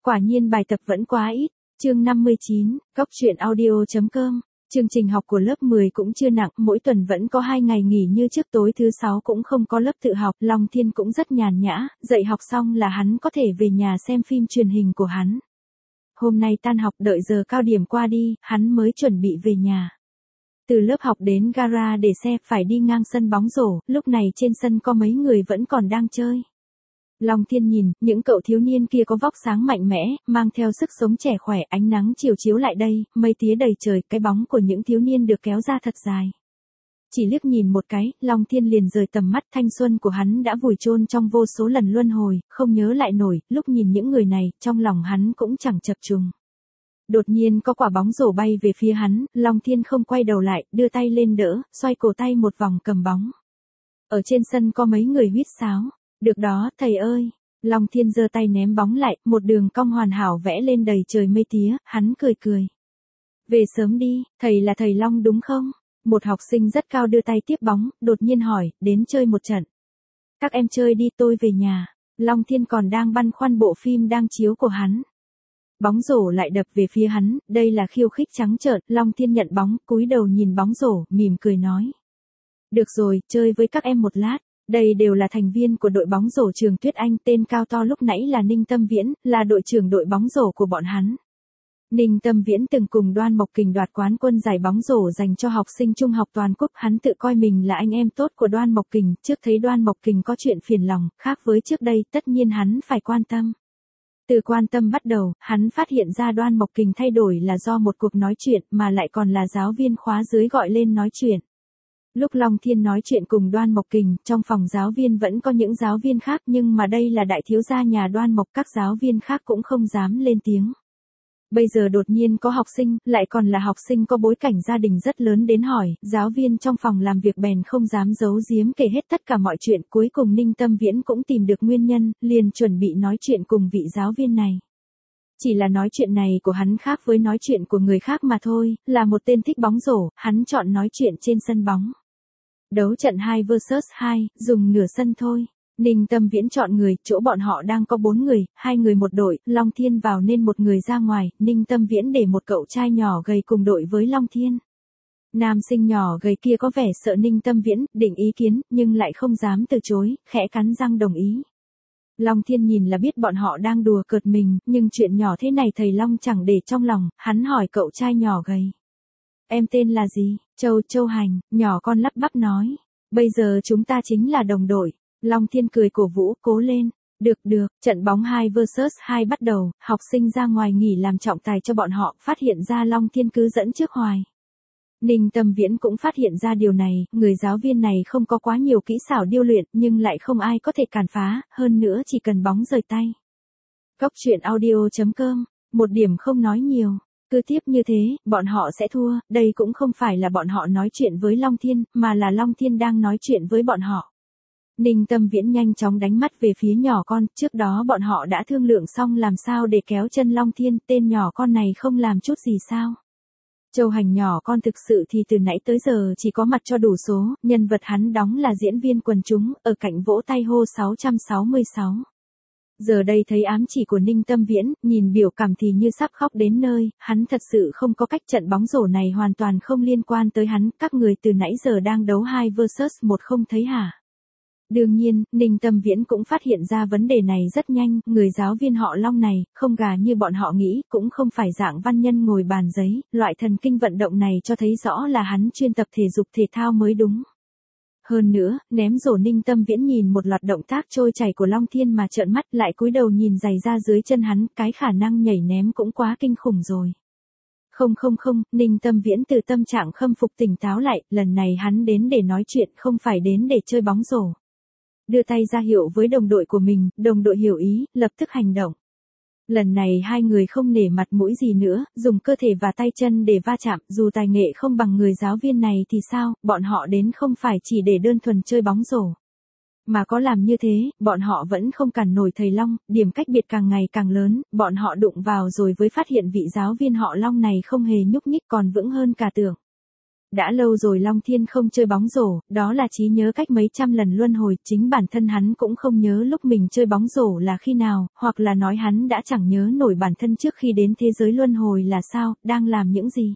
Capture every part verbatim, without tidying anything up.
Quả nhiên bài tập vẫn quá ít. Chương năm mươi chín, Góc truyện audio chấm com. Chương trình học của lớp mười cũng chưa nặng, mỗi tuần vẫn có hai ngày nghỉ như trước, tối thứ sáu cũng không có lớp tự học. Long Thiên cũng rất nhàn nhã, dạy học xong là hắn có thể về nhà xem phim truyền hình của hắn. Hôm nay tan học đợi giờ cao điểm qua đi, hắn mới chuẩn bị về nhà. Từ lớp học đến gara để xe phải đi ngang sân bóng rổ, lúc này trên sân có mấy người vẫn còn đang chơi. Long Thiên nhìn, những cậu thiếu niên kia có vóc sáng mạnh mẽ, mang theo sức sống trẻ khỏe, ánh nắng chiều chiếu lại đây, mây tía đầy trời, cái bóng của những thiếu niên được kéo ra thật dài. Chỉ liếc nhìn một cái, Long Thiên liền rời tầm mắt, thanh xuân của hắn đã vùi chôn trong vô số lần luân hồi, không nhớ lại nổi, lúc nhìn những người này, trong lòng hắn cũng chẳng chập trùng. Đột nhiên có quả bóng rổ bay về phía hắn, Long Thiên không quay đầu lại, đưa tay lên đỡ, xoay cổ tay một vòng cầm bóng. Ở trên sân có mấy người huýt sáo. Được đó, thầy ơi. Long Thiên giơ tay ném bóng lại, một đường cong hoàn hảo vẽ lên đầy trời mây tía, hắn cười cười. Về sớm đi, thầy là thầy Long đúng không? Một học sinh rất cao đưa tay tiếp bóng, đột nhiên hỏi, đến chơi một trận. Các em chơi đi, tôi về nhà. Long Thiên còn đang băn khoăn bộ phim đang chiếu của hắn. Bóng rổ lại đập về phía hắn, đây là khiêu khích trắng trợn. Long Thiên nhận bóng, cúi đầu nhìn bóng rổ, mỉm cười nói. Được rồi, chơi với các em một lát. Đây đều là thành viên của đội bóng rổ trường Tuyết Anh, tên cao to lúc nãy là Ninh Tâm Viễn, là đội trưởng đội bóng rổ của bọn hắn. Ninh Tâm Viễn từng cùng Đoan Mộc Kình đoạt quán quân giải bóng rổ dành cho học sinh trung học toàn quốc, hắn tự coi mình là anh em tốt của Đoan Mộc Kình, trước thấy Đoan Mộc Kình có chuyện phiền lòng, khác với trước đây, tất nhiên hắn phải quan tâm. Từ quan tâm bắt đầu, hắn phát hiện ra Đoan Mộc Kình thay đổi là do một cuộc nói chuyện, mà lại còn là giáo viên khóa dưới gọi lên nói chuyện. Lúc Long Thiên nói chuyện cùng Đoan Mộc Kình, trong phòng giáo viên vẫn có những giáo viên khác, nhưng mà đây là đại thiếu gia nhà Đoan Mộc, các giáo viên khác cũng không dám lên tiếng. Bây giờ đột nhiên có học sinh, lại còn là học sinh có bối cảnh gia đình rất lớn đến hỏi, giáo viên trong phòng làm việc bèn không dám giấu giếm kể hết tất cả mọi chuyện, cuối cùng Ninh Tâm Viễn cũng tìm được nguyên nhân, liền chuẩn bị nói chuyện cùng vị giáo viên này. Chỉ là nói chuyện này của hắn khác với nói chuyện của người khác mà thôi, là một tên thích bóng rổ, hắn chọn nói chuyện trên sân bóng. Đấu trận hai versus hai, dùng nửa sân thôi. Ninh Tâm Viễn chọn người, chỗ bọn họ đang có bốn người, hai người một đội, Long Thiên vào nên một người ra ngoài, Ninh Tâm Viễn để một cậu trai nhỏ gầy cùng đội với Long Thiên. Nam sinh nhỏ gầy kia có vẻ sợ Ninh Tâm Viễn, định ý kiến, nhưng lại không dám từ chối, khẽ cắn răng đồng ý. Long Thiên nhìn là biết bọn họ đang đùa cợt mình, nhưng chuyện nhỏ thế này thầy Long chẳng để trong lòng, hắn hỏi cậu trai nhỏ gầy. Em tên là gì? Châu Châu Hành, nhỏ con lắp bắp nói. Bây giờ chúng ta chính là đồng đội. Long Thiên cười cổ vũ, cố lên. Được được, trận bóng hai versus hai bắt đầu, học sinh ra ngoài nghỉ làm trọng tài cho bọn họ, phát hiện ra Long Thiên cứ dẫn trước hoài. Ninh Tâm Viễn cũng phát hiện ra điều này, người giáo viên này không có quá nhiều kỹ xảo điêu luyện, nhưng lại không ai có thể cản phá, hơn nữa chỉ cần bóng rời tay. Góc truyện audio chấm com, một điểm không nói nhiều. Cứ tiếp như thế, bọn họ sẽ thua, đây cũng không phải là bọn họ nói chuyện với Long Thiên, mà là Long Thiên đang nói chuyện với bọn họ. Ninh Tâm Viễn nhanh chóng đánh mắt về phía nhỏ con, trước đó bọn họ đã thương lượng xong làm sao để kéo chân Long Thiên, tên nhỏ con này không làm chút gì sao. Châu Hành nhỏ con thực sự thì từ nãy tới giờ chỉ có mặt cho đủ số, nhân vật hắn đóng là diễn viên quần chúng, ở cạnh vỗ tay hô sáu trăm sáu mươi sáu. Giờ đây thấy ám chỉ của Ninh Tâm Viễn, nhìn biểu cảm thì như sắp khóc đến nơi, hắn thật sự không có cách, trận bóng rổ này hoàn toàn không liên quan tới hắn, các người từ nãy giờ đang đấu hai versus một không thấy hả? Đương nhiên, Ninh Tâm Viễn cũng phát hiện ra vấn đề này rất nhanh, người giáo viên họ Long này, không gà như bọn họ nghĩ, cũng không phải dạng văn nhân ngồi bàn giấy, loại thần kinh vận động này cho thấy rõ là hắn chuyên tập thể dục thể thao mới đúng. Hơn nữa, ném rổ Ninh Tâm Viễn nhìn một loạt động tác trôi chảy của Long Thiên mà trợn mắt, lại cúi đầu nhìn giày ra dưới chân hắn, cái khả năng nhảy ném cũng quá kinh khủng rồi. Không không không, Ninh Tâm Viễn từ tâm trạng khâm phục tỉnh táo lại, lần này hắn đến để nói chuyện, không phải đến để chơi bóng rổ. Đưa tay ra hiệu với đồng đội của mình, đồng đội hiểu ý, lập tức hành động. Lần này hai người không nể mặt mũi gì nữa, dùng cơ thể và tay chân để va chạm, dù tài nghệ không bằng người giáo viên này thì sao, bọn họ đến không phải chỉ để đơn thuần chơi bóng rổ. Mà có làm như thế, bọn họ vẫn không cản nổi thầy Long, điểm cách biệt càng ngày càng lớn, bọn họ đụng vào rồi với phát hiện vị giáo viên họ Long này không hề nhúc nhích còn vững hơn cả tưởng. Đã lâu rồi Long Thiên không chơi bóng rổ, đó là trí nhớ cách mấy trăm lần luân hồi, chính bản thân hắn cũng không nhớ lúc mình chơi bóng rổ là khi nào, hoặc là nói hắn đã chẳng nhớ nổi bản thân trước khi đến thế giới luân hồi là sao, đang làm những gì.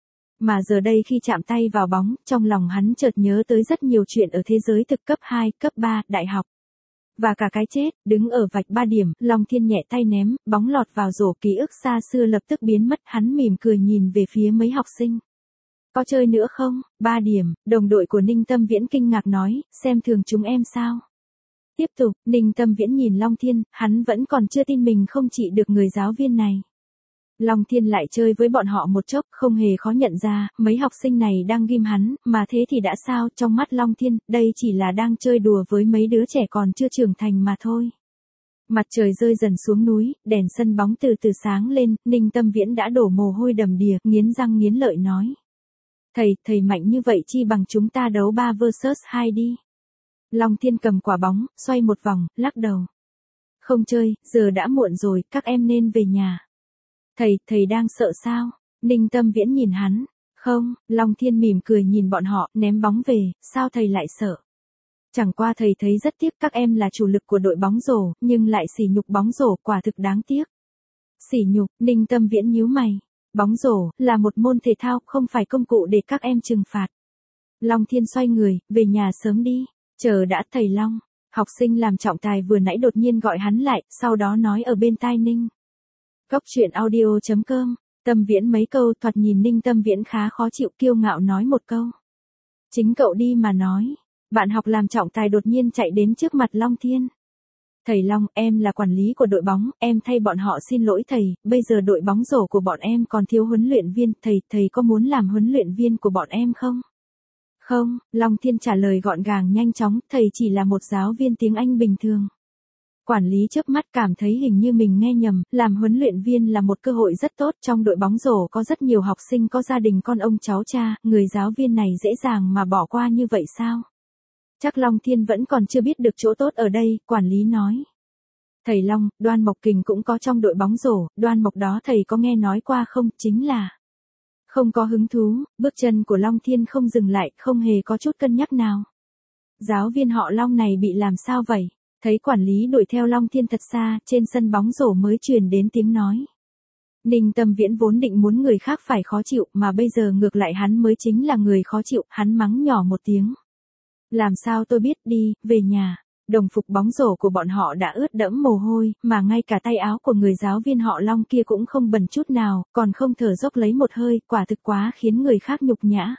Mà giờ đây khi chạm tay vào bóng, trong lòng hắn chợt nhớ tới rất nhiều chuyện ở thế giới thực cấp hai, cấp ba, đại học. Và cả cái chết, đứng ở vạch ba điểm, Long Thiên nhẹ tay ném, bóng lọt vào rổ, ký ức xa xưa lập tức biến mất, hắn mỉm cười nhìn về phía mấy học sinh. Có chơi nữa không? Ba điểm, đồng đội của Ninh Tâm Viễn kinh ngạc nói, xem thường chúng em sao? Tiếp tục, Ninh Tâm Viễn nhìn Long Thiên, hắn vẫn còn chưa tin mình không trị được người giáo viên này. Long Thiên lại chơi với bọn họ một chốc, không hề khó nhận ra, mấy học sinh này đang ghim hắn, mà thế thì đã sao, trong mắt Long Thiên, đây chỉ là đang chơi đùa với mấy đứa trẻ còn chưa trưởng thành mà thôi. Mặt trời rơi dần xuống núi, đèn sân bóng từ từ sáng lên, Ninh Tâm Viễn đã đổ mồ hôi đầm đìa, nghiến răng nghiến lợi nói. Thầy, thầy mạnh như vậy chi bằng chúng ta đấu ba versus hai đi. Long Thiên cầm quả bóng, xoay một vòng, lắc đầu. Không chơi, giờ đã muộn rồi, các em nên về nhà. Thầy, thầy đang sợ sao? Ninh Tâm Viễn nhìn hắn. Không, Long Thiên mỉm cười nhìn bọn họ, ném bóng về, sao thầy lại sợ? Chẳng qua thầy thấy rất tiếc các em là chủ lực của đội bóng rổ, nhưng lại sỉ nhục bóng rổ, quả thực đáng tiếc. Sỉ nhục, Ninh Tâm Viễn nhíu mày. Bóng rổ, là một môn thể thao, không phải công cụ để các em trừng phạt. Long Thiên xoay người, về nhà sớm đi. Chờ đã thầy Long. Học sinh làm trọng tài vừa nãy đột nhiên gọi hắn lại, sau đó nói ở bên tai Ninh. Góc truyện audio chấm com, Tâm Viễn mấy câu, thoạt nhìn Ninh Tâm Viễn khá khó chịu, kiêu ngạo nói một câu. Chính cậu đi mà nói. Bạn học làm trọng tài đột nhiên chạy đến trước mặt Long Thiên. Thầy Long, em là quản lý của đội bóng, em thay bọn họ xin lỗi thầy, bây giờ đội bóng rổ của bọn em còn thiếu huấn luyện viên, thầy, thầy có muốn làm huấn luyện viên của bọn em không? Không, Long Thiên trả lời gọn gàng nhanh chóng, thầy chỉ là một giáo viên tiếng Anh bình thường. Quản lý chớp mắt cảm thấy hình như mình nghe nhầm, làm huấn luyện viên là một cơ hội rất tốt, trong đội bóng rổ có rất nhiều học sinh có gia đình con ông cháu cha, người giáo viên này dễ dàng mà bỏ qua như vậy sao? Chắc Long Thiên vẫn còn chưa biết được chỗ tốt ở đây, quản lý nói. Thầy Long, Đoan Mộc Kình cũng có trong đội bóng rổ, Đoan Mộc đó thầy có nghe nói qua không, chính là... Không có hứng thú, bước chân của Long Thiên không dừng lại, không hề có chút cân nhắc nào. Giáo viên họ Long này bị làm sao vậy? Thấy quản lý đuổi theo Long Thiên thật xa, trên sân bóng rổ mới truyền đến tiếng nói. Ninh Tâm Viễn vốn định muốn người khác phải khó chịu, mà bây giờ ngược lại hắn mới chính là người khó chịu, hắn mắng nhỏ một tiếng. Làm sao tôi biết, đi, về nhà. Đồng phục bóng rổ của bọn họ đã ướt đẫm mồ hôi, mà ngay cả tay áo của người giáo viên họ Long kia cũng không bẩn chút nào, còn không thở dốc lấy một hơi, quả thực quá khiến người khác nhục nhã.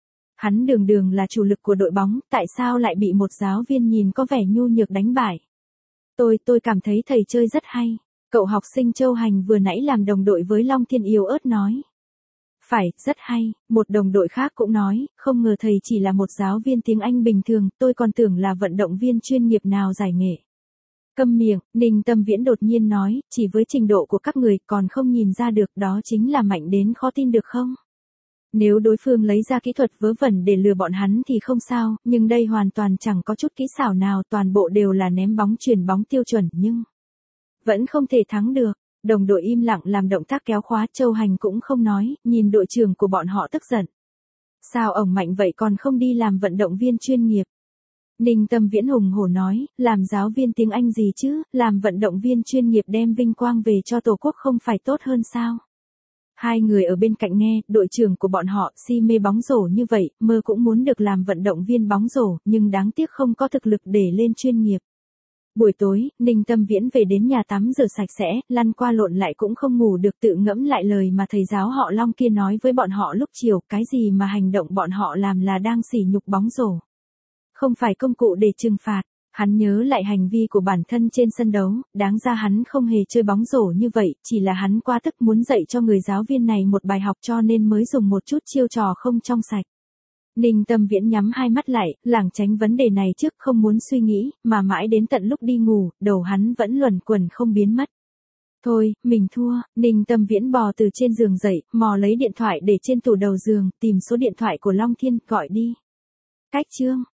Hắn đường đường là chủ lực của đội bóng, tại sao lại bị một giáo viên nhìn có vẻ nhu nhược đánh bại? Tôi, tôi cảm thấy thầy chơi rất hay. Cậu học sinh Châu Hành vừa nãy làm đồng đội với Long Thiên yếu ớt nói. Phải, rất hay, một đồng đội khác cũng nói, không ngờ thầy chỉ là một giáo viên tiếng Anh bình thường, tôi còn tưởng là vận động viên chuyên nghiệp nào giải nghệ. Câm miệng, Ninh Tâm Viễn đột nhiên nói, chỉ với trình độ của các người còn không nhìn ra được, đó chính là mạnh đến khó tin được không? Nếu đối phương lấy ra kỹ thuật vớ vẩn để lừa bọn hắn thì không sao, nhưng đây hoàn toàn chẳng có chút kỹ xảo nào, toàn bộ đều là ném bóng chuyền bóng tiêu chuẩn nhưng vẫn không thể thắng được. Đồng đội im lặng làm động tác kéo khóa, Châu Hành cũng không nói, nhìn đội trưởng của bọn họ tức giận. Sao ổng mạnh vậy còn không đi làm vận động viên chuyên nghiệp? Ninh Tâm Viễn hùng hổ nói, làm giáo viên tiếng Anh gì chứ, làm vận động viên chuyên nghiệp đem vinh quang về cho Tổ quốc không phải tốt hơn sao? Hai người ở bên cạnh nghe, đội trưởng của bọn họ si mê bóng rổ như vậy, mơ cũng muốn được làm vận động viên bóng rổ, nhưng đáng tiếc không có thực lực để lên chuyên nghiệp. Buổi tối, Ninh Tâm Viễn về đến nhà tắm rửa sạch sẽ, lăn qua lộn lại cũng không ngủ được, tự ngẫm lại lời mà thầy giáo họ Long kia nói với bọn họ lúc chiều, cái gì mà hành động bọn họ làm là đang sỉ nhục bóng rổ. Không phải công cụ để trừng phạt. Hắn nhớ lại hành vi của bản thân trên sân đấu, đáng ra hắn không hề chơi bóng rổ như vậy, chỉ là hắn quá tức muốn dạy cho người giáo viên này một bài học cho nên mới dùng một chút chiêu trò không trong sạch. Ninh Tâm Viễn nhắm hai mắt lại, lảng tránh vấn đề này trước không muốn suy nghĩ, mà mãi đến tận lúc đi ngủ, đầu hắn vẫn luẩn quẩn không biến mất. Thôi, mình thua, Ninh Tâm Viễn bò từ trên giường dậy, mò lấy điện thoại để trên tủ đầu giường, tìm số điện thoại của Long Thiên, gọi đi. Cách chương.